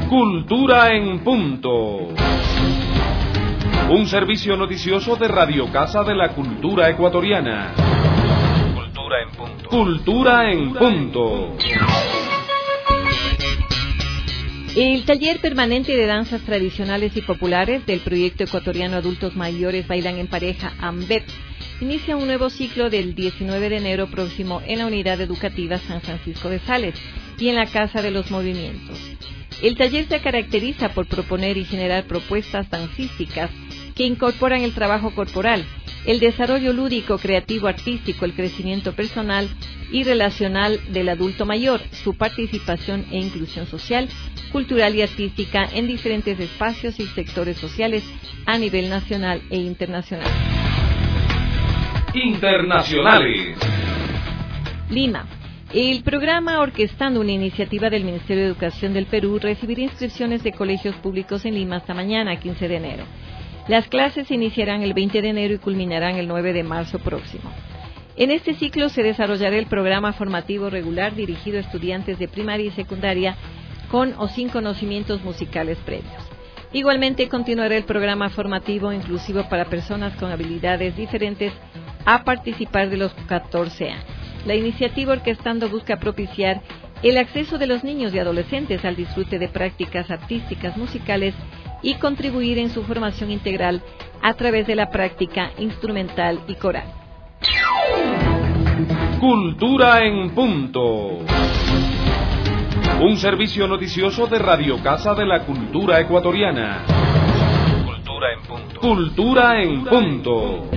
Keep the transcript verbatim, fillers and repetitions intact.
Cultura en Punto. Un servicio noticioso de Radio Casa de la Cultura Ecuatoriana. Cultura en Punto. Cultura en Punto. El taller permanente de danzas tradicionales y populares del proyecto ecuatoriano Adultos Mayores Bailan en Pareja, AMBEP, inicia un nuevo ciclo del diecinueve de enero próximo en la Unidad Educativa San Francisco de Sales y en la Casa de los Movimientos. El taller se caracteriza por proponer y generar propuestas dancísticas que incorporan el trabajo corporal, el desarrollo lúdico, creativo, artístico, el crecimiento personal y relacional del adulto mayor, su participación e inclusión social, cultural y artística en diferentes espacios y sectores sociales a nivel nacional e internacional. Internacionales. Lima. El programa Orquestando, una iniciativa del Ministerio de Educación del Perú, recibirá inscripciones de colegios públicos en Lima hasta mañana, quince de enero. Las clases iniciarán el veinte de enero y culminarán el nueve de marzo próximo. En este ciclo se desarrollará el programa formativo regular dirigido a estudiantes de primaria y secundaria con o sin conocimientos musicales previos. Igualmente continuará el programa formativo inclusivo para personas con habilidades diferentes a participar de los catorce años. La iniciativa Orquestando busca propiciar el acceso de los niños y adolescentes al disfrute de prácticas artísticas musicales y contribuir en su formación integral a través de la práctica instrumental y coral. Cultura en Punto. Un servicio noticioso de Radio Casa de la Cultura Ecuatoriana. Cultura en Punto. Cultura en Punto.